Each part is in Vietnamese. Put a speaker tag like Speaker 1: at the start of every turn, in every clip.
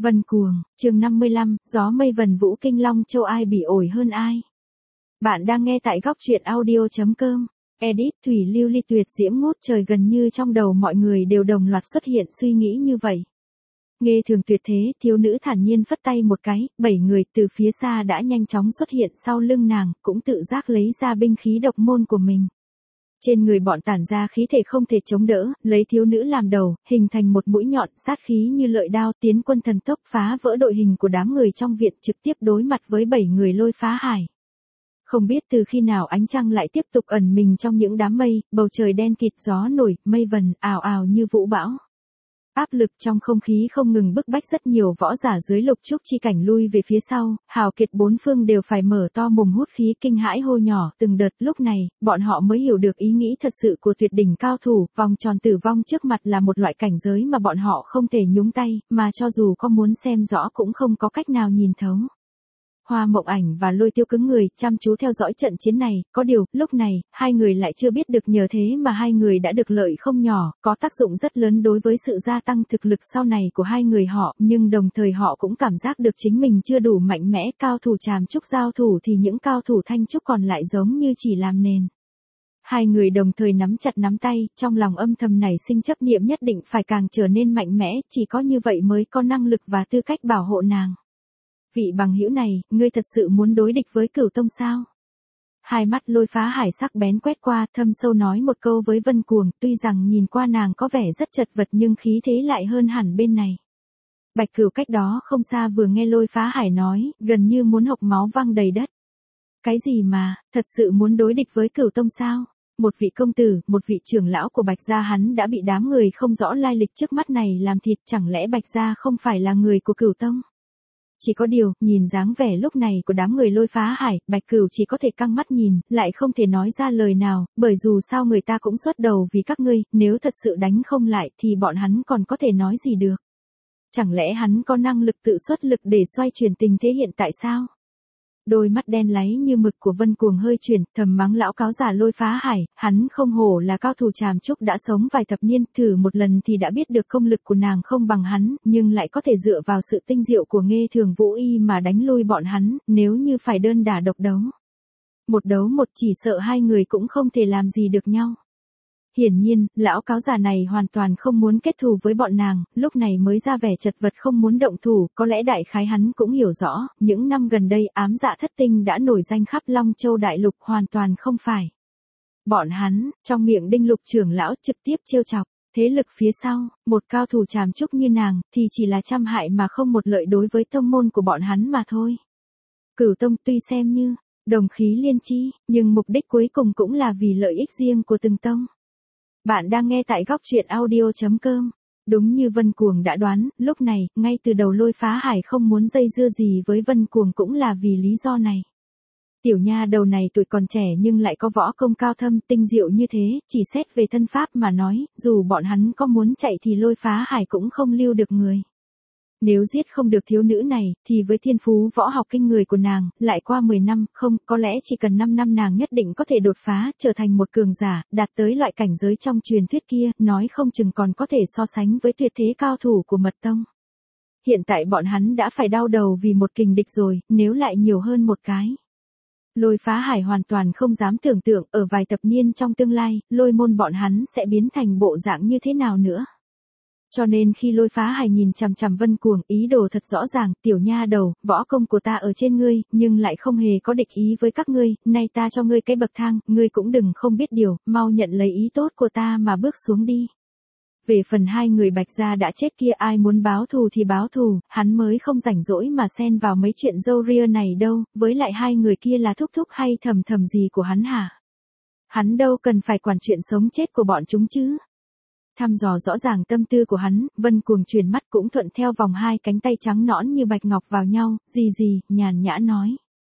Speaker 1: Vân Cuồng, chương 55, gió mây vần vũ kinh long châu ai bị ổi hơn ai. Bạn đang nghe tại góc truyện audio.com. Edit Thủy Lưu Ly tuyệt diễm ngút trời, gần như trong đầu mọi người đều đồng loạt xuất hiện suy nghĩ như vậy. Nghe thường tuyệt thế, thiếu nữ thản nhiên phất tay một cái, 7 người từ phía xa đã nhanh chóng xuất hiện sau lưng nàng, cũng tự giác lấy ra binh khí độc môn của mình. Trên người bọn tản ra khí thể không thể chống đỡ, lấy thiếu nữ làm đầu, hình thành một mũi nhọn sát khí như lợi đao, tiến quân thần tốc phá vỡ đội hình của đám người trong viện, trực tiếp đối mặt với 7 người Lôi Phá Hải. Không biết từ khi nào ánh trăng lại tiếp tục ẩn mình trong những đám mây, bầu trời đen kịt, gió nổi, mây vần ào ào như vũ bão. Áp lực trong không khí không ngừng bức bách rất nhiều võ giả dưới lục trúc chi cảnh lui về phía sau, hào kiệt bốn phương đều phải mở to mồm hút khí kinh hãi hô nhỏ từng đợt. Lúc này, bọn họ mới hiểu được ý nghĩ thật sự của tuyệt đỉnh cao thủ, vòng tròn tử vong trước mặt là một loại cảnh giới mà bọn họ không thể nhúng tay, mà cho dù có muốn xem rõ cũng không có cách nào nhìn thấu. Hoa Mộng Ảnh và Lôi Tiêu cứng người, chăm chú theo dõi trận chiến này, có điều, lúc này, hai người lại chưa biết được nhờ thế mà hai người đã được lợi không nhỏ, có tác dụng rất lớn đối với sự gia tăng thực lực sau này của hai người họ, nhưng đồng thời họ cũng cảm giác được chính mình chưa đủ mạnh mẽ. Cao thủ Tràm Trúc giao thủ thì những cao thủ Thanh Trúc còn lại giống như chỉ làm nền. Hai người đồng thời nắm chặt nắm tay, trong lòng âm thầm nảy sinh chấp niệm nhất định phải càng trở nên mạnh mẽ, chỉ có như vậy mới có năng lực và tư cách bảo hộ nàng. Vị bằng hữu này, ngươi thật sự muốn đối địch với Cửu Tông sao? Hai mắt Lôi Phá Hải sắc bén quét qua, thâm sâu nói một câu với Vân Cuồng, tuy rằng nhìn qua nàng có vẻ rất chật vật nhưng khí thế lại hơn hẳn bên này. Bạch Cửu cách đó không xa vừa nghe Lôi Phá Hải nói, gần như muốn hộc máu văng đầy đất. Cái gì mà, thật sự muốn đối địch với Cửu Tông sao? Một vị công tử, một vị trưởng lão của Bạch gia hắn đã bị đám người không rõ lai lịch trước mắt này làm thịt, chẳng lẽ Bạch gia không phải là người của Cửu Tông? Chỉ có điều, nhìn dáng vẻ lúc này của đám người Lôi Phá Hải, Bạch Cửu chỉ có thể căng mắt nhìn, lại không thể nói ra lời nào, bởi dù sao người ta cũng xuất đầu vì các ngươi, nếu thật sự đánh không lại thì bọn hắn còn có thể nói gì được. Chẳng lẽ hắn có năng lực tự xuất lực để xoay chuyển tình thế hiện tại sao? Đôi mắt đen láy như mực của Vân Cuồng hơi chuyển, thầm mắng lão cáo giả Lôi Phá Hải, hắn không hổ là cao thủ Tràm Trúc đã sống vài thập niên, thử một lần thì đã biết được công lực của nàng không bằng hắn, nhưng lại có thể dựa vào sự tinh diệu của Nghê Thường Vũ Y mà đánh lui bọn hắn, nếu như phải đơn đả độc đấu. Một đấu một chỉ sợ hai người cũng không thể làm gì được nhau. Hiển nhiên, lão cáo già này hoàn toàn không muốn kết thù với bọn nàng, lúc này mới ra vẻ chật vật không muốn động thủ, có lẽ đại khái hắn cũng hiểu rõ, những năm gần đây ám dạ thất tinh đã nổi danh khắp Long Châu đại lục, hoàn toàn không phải. Bọn hắn, trong miệng Đinh Lục trưởng lão trực tiếp trêu chọc, thế lực phía sau, một cao thủ Tràm Trúc như nàng, thì chỉ là trăm hại mà không một lợi đối với tông môn của bọn hắn mà thôi. Cửu Tông tuy xem như đồng khí liên chi, nhưng mục đích cuối cùng cũng là vì lợi ích riêng của từng tông. Bạn đang nghe tại góc truyện audio.com. Đúng như Vân Cuồng đã đoán, lúc này, ngay từ đầu Lôi Phá Hải không muốn dây dưa gì với Vân Cuồng cũng là vì lý do này. Tiểu nha đầu này tuổi còn trẻ nhưng lại có võ công cao thâm, tinh diệu như thế, chỉ xét về thân pháp mà nói, dù bọn hắn có muốn chạy thì Lôi Phá Hải cũng không lưu được người. Nếu giết không được thiếu nữ này, thì với thiên phú võ học kinh người của nàng, lại qua 10 năm, không, có lẽ chỉ cần 5 năm nàng nhất định có thể đột phá, trở thành một cường giả, đạt tới loại cảnh giới trong truyền thuyết kia, nói không chừng còn có thể so sánh với tuyệt thế cao thủ của Mật Tông. Hiện tại bọn hắn đã phải đau đầu vì một kình địch rồi, nếu lại nhiều hơn một cái. Lôi Phá Hải hoàn toàn không dám tưởng tượng, ở vài thập niên trong tương lai, Lôi môn bọn hắn sẽ biến thành bộ dạng như thế nào nữa. Cho nên khi Lôi Phá Hải nhìn chằm chằm Vân Cuồng, ý đồ thật rõ ràng, tiểu nha đầu, võ công của ta ở trên ngươi, nhưng lại không hề có địch ý với các ngươi, nay ta cho ngươi cái bậc thang, ngươi cũng đừng không biết điều, mau nhận lấy ý tốt của ta mà bước xuống đi. Về phần hai người Bạch gia đã chết kia, ai muốn báo thù thì báo thù, hắn mới không rảnh rỗi mà xen vào mấy chuyện râu ria này đâu, với lại hai người kia là thúc thúc hay thầm thầm gì của hắn hả? Hắn đâu cần phải quản chuyện sống chết của bọn chúng chứ. Thăm dò rõ ràng tâm tư của hắn, Vân Cuồng chuyển mắt cũng thuận theo vòng hai cánh tay trắng nõn như bạch ngọc vào nhau, gì, nhàn nhã nói.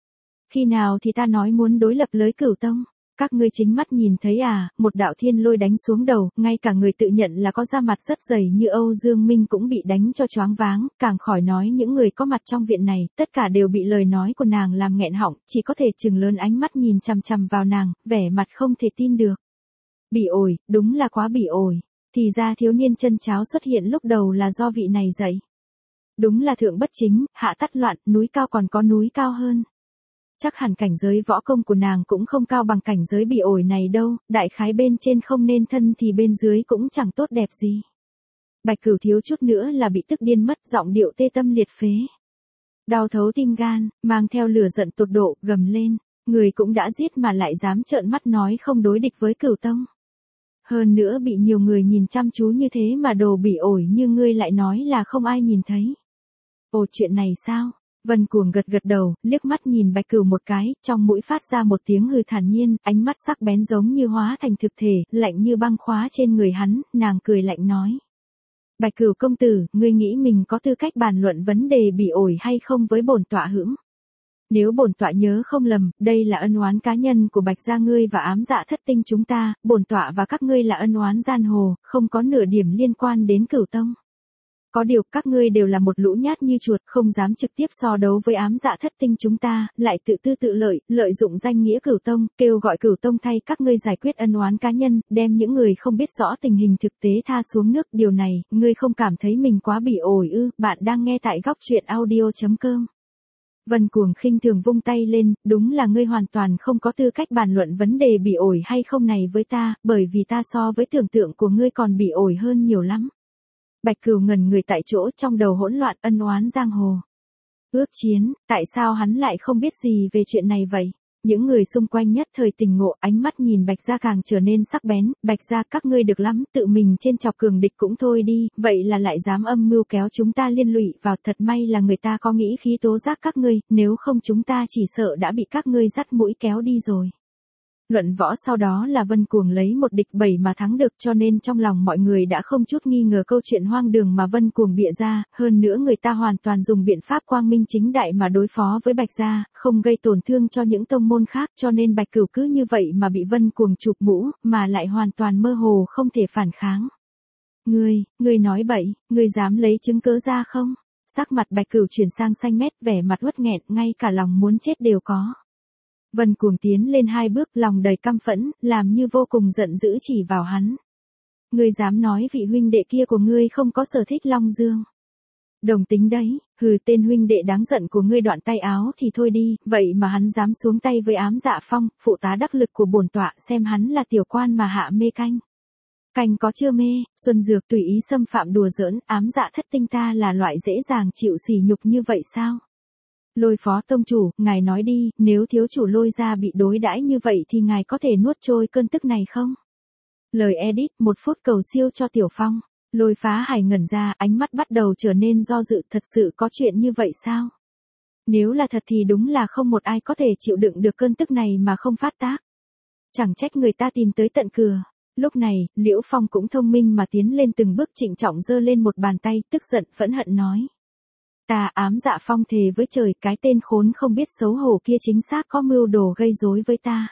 Speaker 1: Khi nào thì ta nói muốn đối lập với Cửu Tông? Các ngươi chính mắt nhìn thấy à, một đạo thiên lôi đánh xuống đầu, ngay cả người tự nhận là có da mặt rất dày như Âu Dương Minh cũng bị đánh cho choáng váng, càng khỏi nói những người có mặt trong viện này, tất cả đều bị lời nói của nàng làm nghẹn họng, chỉ có thể trừng lớn ánh mắt nhìn chằm chằm vào nàng, vẻ mặt không thể tin được. Bị ổi, đúng là quá bị ổi. Thì ra thiếu niên chân cháo xuất hiện lúc đầu là do vị này dạy. Đúng là thượng bất chính, hạ tắt loạn, núi cao còn có núi cao hơn. Chắc hẳn cảnh giới võ công của nàng cũng không cao bằng cảnh giới bị ổi này đâu, đại khái bên trên không nên thân thì bên dưới cũng chẳng tốt đẹp gì. Bạch Cửu thiếu chút nữa là bị tức điên mất, giọng điệu tê tâm liệt phế. Đau thấu tim gan, mang theo lửa giận tột độ, gầm lên, người cũng đã giết mà lại dám trợn mắt nói không đối địch với Cửu tông. Hơn nữa bị nhiều người nhìn chăm chú như thế mà đồ bị ổi như ngươi lại nói là không ai nhìn thấy. Ồ, chuyện này sao? Vân Cuồng gật gật đầu, liếc mắt nhìn Bạch Cửu một cái, trong mũi phát ra một tiếng hừ thản nhiên, ánh mắt sắc bén giống như hóa thành thực thể, lạnh như băng khóa trên người hắn, nàng cười lạnh nói. Bạch Cửu công tử, ngươi nghĩ mình có tư cách bàn luận vấn đề bị ổi hay không với bổn tọa hữm? Nếu bổn tọa nhớ không lầm, đây là ân oán cá nhân của Bạch gia ngươi và ám dạ thất tinh chúng ta, bổn tọa và các ngươi là ân oán giang hồ, không có nửa điểm liên quan đến Cửu tông. Có điều các ngươi đều là một lũ nhát như chuột, không dám trực tiếp so đấu với ám dạ thất tinh chúng ta, lại tự tư tự lợi, lợi dụng danh nghĩa Cửu tông, kêu gọi Cửu tông thay các ngươi giải quyết ân oán cá nhân, đem những người không biết rõ tình hình thực tế tha xuống nước. Điều này, ngươi không cảm thấy mình quá bị ổi ư? Bạn đang nghe tại góc truyện audio.com. Vân Cuồng khinh thường vung tay lên, đúng là ngươi hoàn toàn không có tư cách bàn luận vấn đề bị ổi hay không này với ta, bởi vì ta so với tưởng tượng của ngươi còn bị ổi hơn nhiều lắm. Bạch Cửu ngẩn người tại chỗ, trong đầu hỗn loạn, ân oán giang hồ. Ước chiến, tại sao hắn lại không biết gì về chuyện này vậy? Những người xung quanh nhất thời tỉnh ngộ, ánh mắt nhìn Bạch gia càng trở nên sắc bén. Bạch gia các ngươi được lắm, tự mình trên chọc cường địch cũng thôi đi, vậy là lại dám âm mưu kéo chúng ta liên lụy vào. Thật may là người ta có nghĩ khí tố giác các ngươi, nếu không chúng ta chỉ sợ đã bị các ngươi dắt mũi kéo đi rồi. Luận võ sau đó là Vân Cuồng lấy 1 địch 7 mà thắng được, cho nên trong lòng mọi người đã không chút nghi ngờ câu chuyện hoang đường mà Vân Cuồng bịa ra, hơn nữa người ta hoàn toàn dùng biện pháp quang minh chính đại mà đối phó với Bạch gia, không gây tổn thương cho những tông môn khác, cho nên Bạch Cửu cứ như vậy mà bị Vân Cuồng chụp mũ, mà lại hoàn toàn mơ hồ không thể phản kháng. Ngươi nói bậy, ngươi dám lấy chứng cớ ra không? Sắc mặt Bạch Cửu chuyển sang xanh mét, vẻ mặt uất nghẹn, ngay cả lòng muốn chết đều có. Vân Cuồng tiến lên 2 bước, lòng đầy căm phẫn, làm như vô cùng giận dữ chỉ vào hắn. Ngươi dám nói vị huynh đệ kia của ngươi không có sở thích Long Dương. Đồng tính đấy, hừ, tên huynh đệ đáng giận của ngươi đoạn tay áo thì thôi đi, vậy mà hắn dám xuống tay với ám dạ phong, phụ tá đắc lực của bổn tọa, xem hắn là tiểu quan mà hạ mê canh. Canh có chưa mê, Xuân Dược tùy ý xâm phạm đùa giỡn, ám dạ thất tinh ta là loại dễ dàng chịu sỉ nhục như vậy sao? Lôi Phó tông chủ, ngài nói đi, nếu thiếu chủ Lôi gia bị đối đãi như vậy thì ngài có thể nuốt trôi cơn tức này không? Lời edit, 1 phút cầu siêu cho Tiểu Phong. Lôi Phá Hải ngẩn ra, ánh mắt bắt đầu trở nên do dự, thật sự có chuyện như vậy sao? Nếu là thật thì đúng là không một ai có thể chịu đựng được cơn tức này mà không phát tác. Chẳng trách người ta tìm tới tận cửa. Lúc này, Liễu Phong cũng thông minh mà tiến lên từng bước, trịnh trọng giơ lên một bàn tay, tức giận phẫn hận nói. Ta ám dạ phong thề với trời, cái tên khốn không biết xấu hổ kia chính xác có mưu đồ gây rối với ta.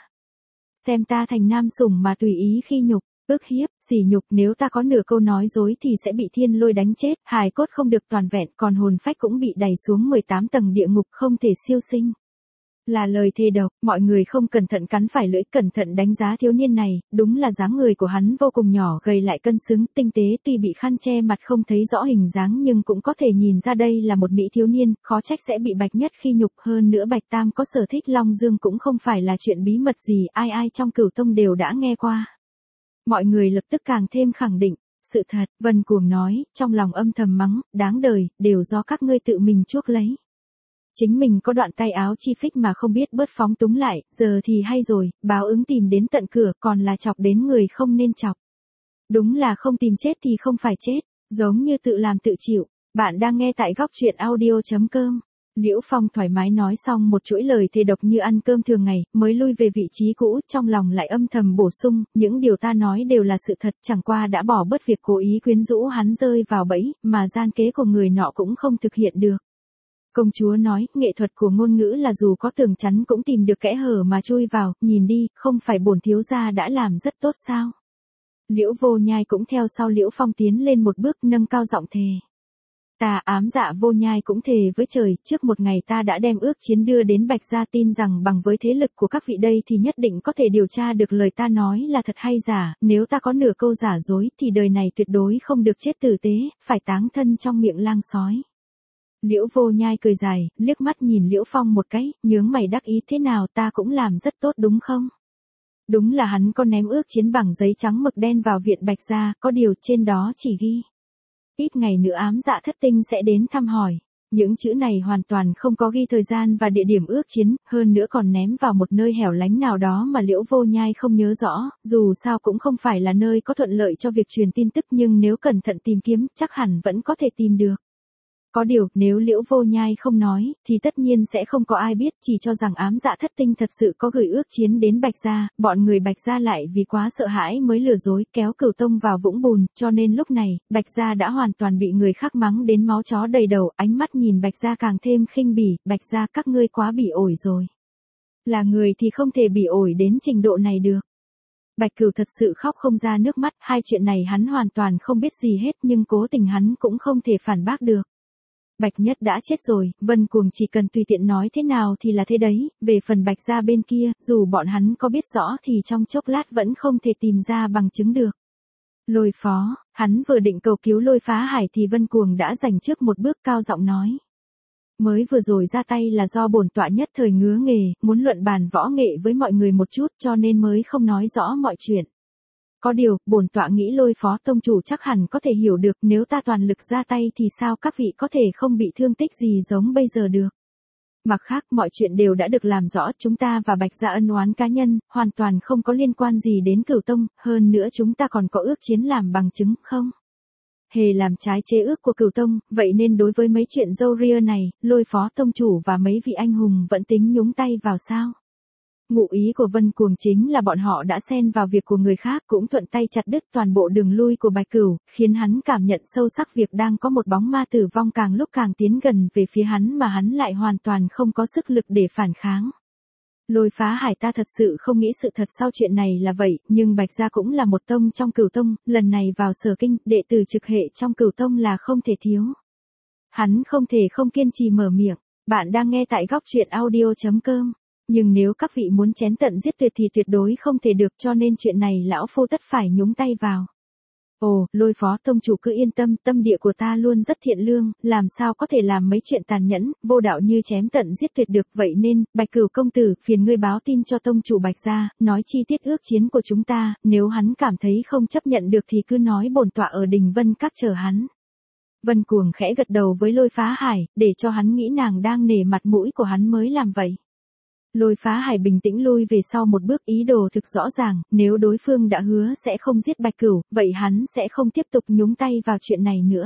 Speaker 1: Xem ta thành nam sủng mà tùy ý khi nhục, ức hiếp, sỉ nhục, nếu ta có nửa câu nói dối thì sẽ bị thiên lôi đánh chết, hài cốt không được toàn vẹn, còn hồn phách cũng bị đày xuống 18 tầng địa ngục không thể siêu sinh. Là lời thề độc, mọi người không cẩn thận cắn phải lưỡi, cẩn thận đánh giá thiếu niên này, đúng là dáng người của hắn vô cùng nhỏ gầy lại cân xứng, tinh tế, tuy bị khăn che mặt không thấy rõ hình dáng nhưng cũng có thể nhìn ra đây là một mỹ thiếu niên, khó trách sẽ bị Bạch Nhất khi nhục. Hơn nữa Bạch Tam có sở thích Long Dương cũng không phải là chuyện bí mật gì, ai ai trong Cửu tông đều đã nghe qua. Mọi người lập tức càng thêm khẳng định, sự thật. Vân Cuồng nói, trong lòng âm thầm mắng, đáng đời, đều do các ngươi tự mình chuốc lấy. Chính mình có đoạn tay áo chi phích mà không biết bớt phóng túng lại, giờ thì hay rồi, báo ứng tìm đến tận cửa, còn là chọc đến người không nên chọc. Đúng là không tìm chết thì không phải chết, giống như tự làm tự chịu. Bạn đang nghe tại góc truyện audio.com. Liễu Phong thoải mái nói xong một chuỗi lời thề độc như ăn cơm thường ngày, mới lui về vị trí cũ, trong lòng lại âm thầm bổ sung, những điều ta nói đều là sự thật, chẳng qua đã bỏ bớt việc cố ý quyến rũ hắn rơi vào bẫy, mà gian kế của người nọ cũng không thực hiện được. Công chúa nói, nghệ thuật của ngôn ngữ là dù có tường chắn cũng tìm được kẽ hở mà chui vào, nhìn đi, không phải bổn thiếu gia đã làm rất tốt sao? Liễu Vô Nhai cũng theo sau Liễu Phong tiến lên một bước, nâng cao giọng thề. Ta ám dạ Vô Nhai cũng thề với trời, trước một ngày ta đã đem ước chiến đưa đến Bạch gia, tin rằng bằng với thế lực của các vị đây thì nhất định có thể điều tra được lời ta nói là thật hay giả, nếu ta có nửa câu giả dối thì đời này tuyệt đối không được chết tử tế, phải táng thân trong miệng lang sói. Liễu Vô Nhai cười dài, liếc mắt nhìn Liễu Phong một cái, nhướng mày đắc ý thế nào ta cũng làm rất tốt đúng không? Đúng là hắn có ném ước chiến bằng giấy trắng mực đen vào viện Bạch Gia, có điều trên đó chỉ ghi. Ít ngày nữa ám dạ thất tinh sẽ đến thăm hỏi. Những chữ này hoàn toàn không có ghi thời gian và địa điểm ước chiến, hơn nữa còn ném vào một nơi hẻo lánh nào đó mà Liễu Vô Nhai không nhớ rõ, dù sao cũng không phải là nơi có thuận lợi cho việc truyền tin tức nhưng nếu cẩn thận tìm kiếm chắc hẳn vẫn có thể tìm được. Có điều, nếu Liễu Vô Nhai không nói, thì tất nhiên sẽ không có ai biết, chỉ cho rằng ám dạ thất tinh thật sự có gửi ước chiến đến Bạch Gia, bọn người Bạch Gia lại vì quá sợ hãi mới lừa dối kéo Cửu Tông vào vũng bùn, cho nên lúc này, Bạch Gia đã hoàn toàn bị người khác mắng đến máu chó đầy đầu, ánh mắt nhìn Bạch Gia càng thêm khinh bỉ, Bạch Gia các ngươi quá bỉ ổi rồi. Là người thì không thể bỉ ổi đến trình độ này được. Bạch Cửu thật sự khóc không ra nước mắt, hai chuyện này hắn hoàn toàn không biết gì hết nhưng cố tình hắn cũng không thể phản bác được. Bạch Nhất đã chết rồi, Vân Cuồng chỉ cần tùy tiện nói thế nào thì là thế đấy, về phần Bạch Gia bên kia, dù bọn hắn có biết rõ thì trong chốc lát vẫn không thể tìm ra bằng chứng được. Lôi Phó, hắn vừa định cầu cứu Lôi Phá Hải thì Vân Cuồng đã giành trước một bước cao giọng nói. Mới vừa rồi ra tay là do bổn tọa nhất thời ngứa nghề, muốn luận bàn võ nghệ với mọi người một chút cho nên mới không nói rõ mọi chuyện. Có điều, bổn tọa nghĩ Lôi Phó tông chủ chắc hẳn có thể hiểu được nếu ta toàn lực ra tay thì sao các vị có thể không bị thương tích gì giống bây giờ được. Mặt khác mọi chuyện đều đã được làm rõ, chúng ta và Bạch Gia ân oán cá nhân, hoàn toàn không có liên quan gì đến Cửu Tông, hơn nữa chúng ta còn có ước chiến làm bằng chứng không? Hề làm trái chế ước của Cửu Tông, vậy nên đối với mấy chuyện râu ria này, Lôi Phó tông chủ và mấy vị anh hùng vẫn tính nhúng tay vào sao? Ngụ ý của Vân Cuồng chính là bọn họ đã xen vào việc của người khác cũng thuận tay chặt đứt toàn bộ đường lui của Bạch Cửu, khiến hắn cảm nhận sâu sắc việc đang có một bóng ma tử vong càng lúc càng tiến gần về phía hắn mà hắn lại hoàn toàn không có sức lực để phản kháng. Lôi Phá Hải ta thật sự không nghĩ sự thật sau chuyện này là vậy, nhưng Bạch Gia cũng là một tông trong Cửu Tông, lần này vào Sở Kinh, đệ tử trực hệ trong Cửu Tông là không thể thiếu. Hắn không thể không kiên trì mở miệng, bạn đang nghe tại góc truyện audio.com. Nhưng nếu các vị muốn chém tận giết tuyệt thì tuyệt đối không thể được cho nên chuyện này lão phu tất phải nhúng tay vào. Ồ, Lôi Phó tông chủ cứ yên tâm, tâm địa của ta luôn rất thiện lương, làm sao có thể làm mấy chuyện tàn nhẫn, vô đạo như chém tận giết tuyệt được vậy nên, Bạch Cửu công tử, phiền ngươi báo tin cho tông chủ Bạch Gia, nói chi tiết ước chiến của chúng ta, nếu hắn cảm thấy không chấp nhận được thì cứ nói bổn tọa ở Đình Vân Các chờ hắn. Vân Cuồng khẽ gật đầu với Lôi Phá Hải, để cho hắn nghĩ nàng đang nể mặt mũi của hắn mới làm vậy. Lôi Phá Hải bình tĩnh lui về sau một bước ý đồ thực rõ ràng, nếu đối phương đã hứa sẽ không giết Bạch Cửu, vậy hắn sẽ không tiếp tục nhúng tay vào chuyện này nữa.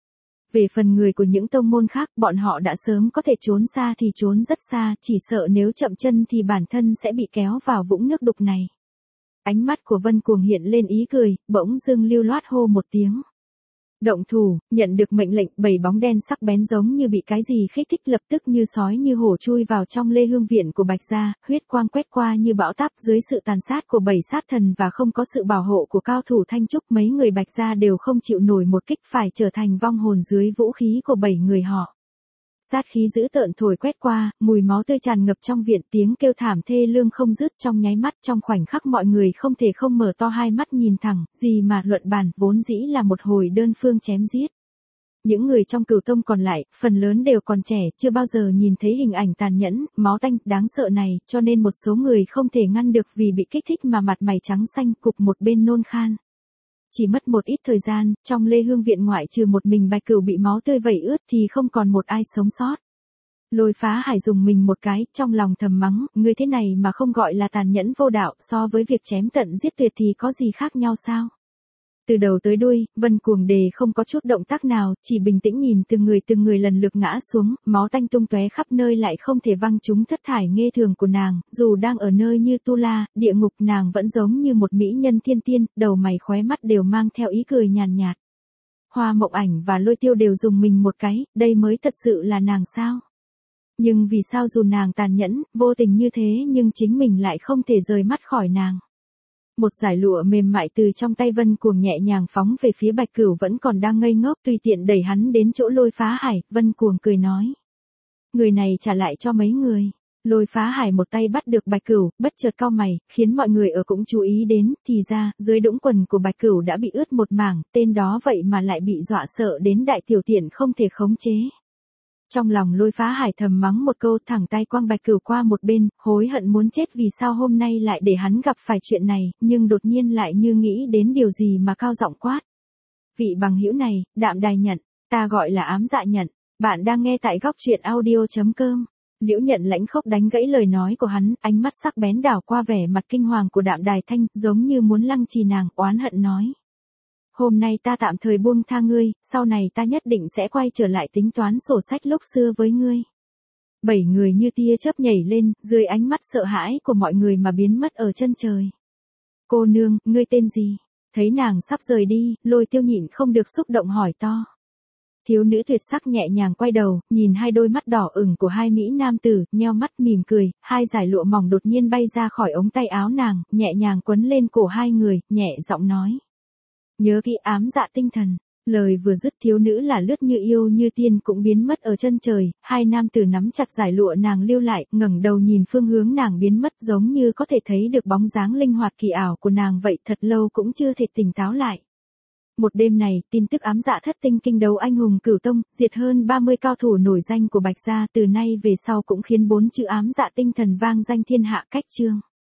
Speaker 1: Về phần người của những tông môn khác, bọn họ đã sớm có thể trốn xa thì trốn rất xa, chỉ sợ nếu chậm chân thì bản thân sẽ bị kéo vào vũng nước đục này. Ánh mắt của Vân Cuồng hiện lên ý cười, bỗng dưng lưu loát hô một tiếng. Động thủ, nhận được mệnh lệnh, 7 bóng đen sắc bén giống như bị cái gì kích thích lập tức như sói như hổ chui vào trong lê hương viện của Bạch Gia, huyết quang quét qua như bão táp dưới sự tàn sát của 7 sát thần và không có sự bảo hộ của cao thủ Thanh Trúc mấy người Bạch Gia đều không chịu nổi một kích phải trở thành vong hồn dưới vũ khí của 7 người họ. Sát khí dữ tợn thổi quét qua, mùi máu tươi tràn ngập trong viện tiếng kêu thảm thê lương không dứt trong nháy mắt trong khoảnh khắc mọi người không thể không mở to hai mắt nhìn thẳng, gì mà luận bàn vốn dĩ là một hồi đơn phương chém giết. Những người trong Cửu Tông còn lại, phần lớn đều còn trẻ, chưa bao giờ nhìn thấy hình ảnh tàn nhẫn, máu tanh, đáng sợ này, cho nên một số người không thể ngăn được vì bị kích thích mà mặt mày trắng xanh cục một bên nôn khan. Chỉ mất một ít thời gian, trong lê hương viện ngoại trừ một mình Bạch Cửu bị máu tươi vẩy ướt thì không còn một ai sống sót. Lôi Phá Hải dùng mình một cái, trong lòng thầm mắng, người thế này mà không gọi là tàn nhẫn vô đạo, so với việc chém tận giết tuyệt thì có gì khác nhau sao? Từ đầu tới đuôi, Vân Cuồng Đề không có chút động tác nào, chỉ bình tĩnh nhìn từng người lần lượt ngã xuống, máu tanh tung tóe khắp nơi lại không thể văng trúng thất thải nghê thường của nàng, dù đang ở nơi như Tu La, địa ngục nàng vẫn giống như một mỹ nhân thiên tiên, đầu mày khóe mắt đều mang theo ý cười nhàn nhạt. Hoa Mộng Ảnh và Lôi Tiêu đều dùng mình một cái, đây mới thật sự là nàng sao? Nhưng vì sao dù nàng tàn nhẫn, vô tình như thế nhưng chính mình lại không thể rời mắt khỏi nàng. Một dải lụa mềm mại từ trong tay Vân Cuồng nhẹ nhàng phóng về phía Bạch Cửu vẫn còn đang ngây ngốc tùy tiện đẩy hắn đến chỗ Lôi Phá Hải, Vân Cuồng cười nói. Người này trả lại cho mấy người. Lôi Phá Hải một tay bắt được Bạch Cửu, bất chợt cau mày, khiến mọi người ở cũng chú ý đến, thì ra, dưới đũng quần của Bạch Cửu đã bị ướt một mảng, tên đó vậy mà lại bị dọa sợ đến đại tiểu tiện không thể khống chế. Trong lòng Lôi Phá Hải thầm mắng một câu, thẳng tay quăng Bạch Cửu qua một bên, hối hận muốn chết vì sao hôm nay lại để hắn gặp phải chuyện này, nhưng đột nhiên lại như nghĩ đến điều gì mà cao giọng quát. Vị bằng hữu này, Đạm Đài nhận, ta gọi là Ám Dạ Nhận, bạn đang nghe tại góc truyện audio.com. Liễu Nhận lãnh khốc đánh gãy lời nói của hắn, ánh mắt sắc bén đảo qua vẻ mặt kinh hoàng của Đạm Đài Thanh, giống như muốn lăng trì nàng, oán hận nói. Hôm nay ta tạm thời buông tha ngươi, sau này ta nhất định sẽ quay trở lại tính toán sổ sách lúc xưa với ngươi. 7 người như tia chớp nhảy lên, dưới ánh mắt sợ hãi của mọi người mà biến mất ở chân trời. Cô nương, ngươi tên gì? Thấy nàng sắp rời đi, Lôi Tiêu nhịn không được xúc động hỏi to. Thiếu nữ tuyệt sắc nhẹ nhàng quay đầu, nhìn hai đôi mắt đỏ ửng của hai mỹ nam tử, nheo mắt mỉm cười, hai dải lụa mỏng đột nhiên bay ra khỏi ống tay áo nàng, nhẹ nhàng quấn lên cổ hai người, nhẹ giọng nói. Nhớ kỹ Ám Dạ tinh thần. Lời vừa dứt, thiếu nữ là lướt như yêu như tiên cũng biến mất ở chân trời, hai nam tử nắm chặt dải lụa nàng lưu lại, ngẩng đầu nhìn phương hướng nàng biến mất, giống như có thể thấy được bóng dáng linh hoạt kỳ ảo của nàng vậy, thật lâu cũng chưa thể tỉnh táo lại. Một đêm này, tin tức Ám Dạ thất tinh kinh đấu anh hùng Cửu Tông, diệt hơn 30 cao thủ nổi danh của Bạch gia, từ nay về sau cũng khiến 4 chữ Ám Dạ tinh thần vang danh thiên hạ cách chương.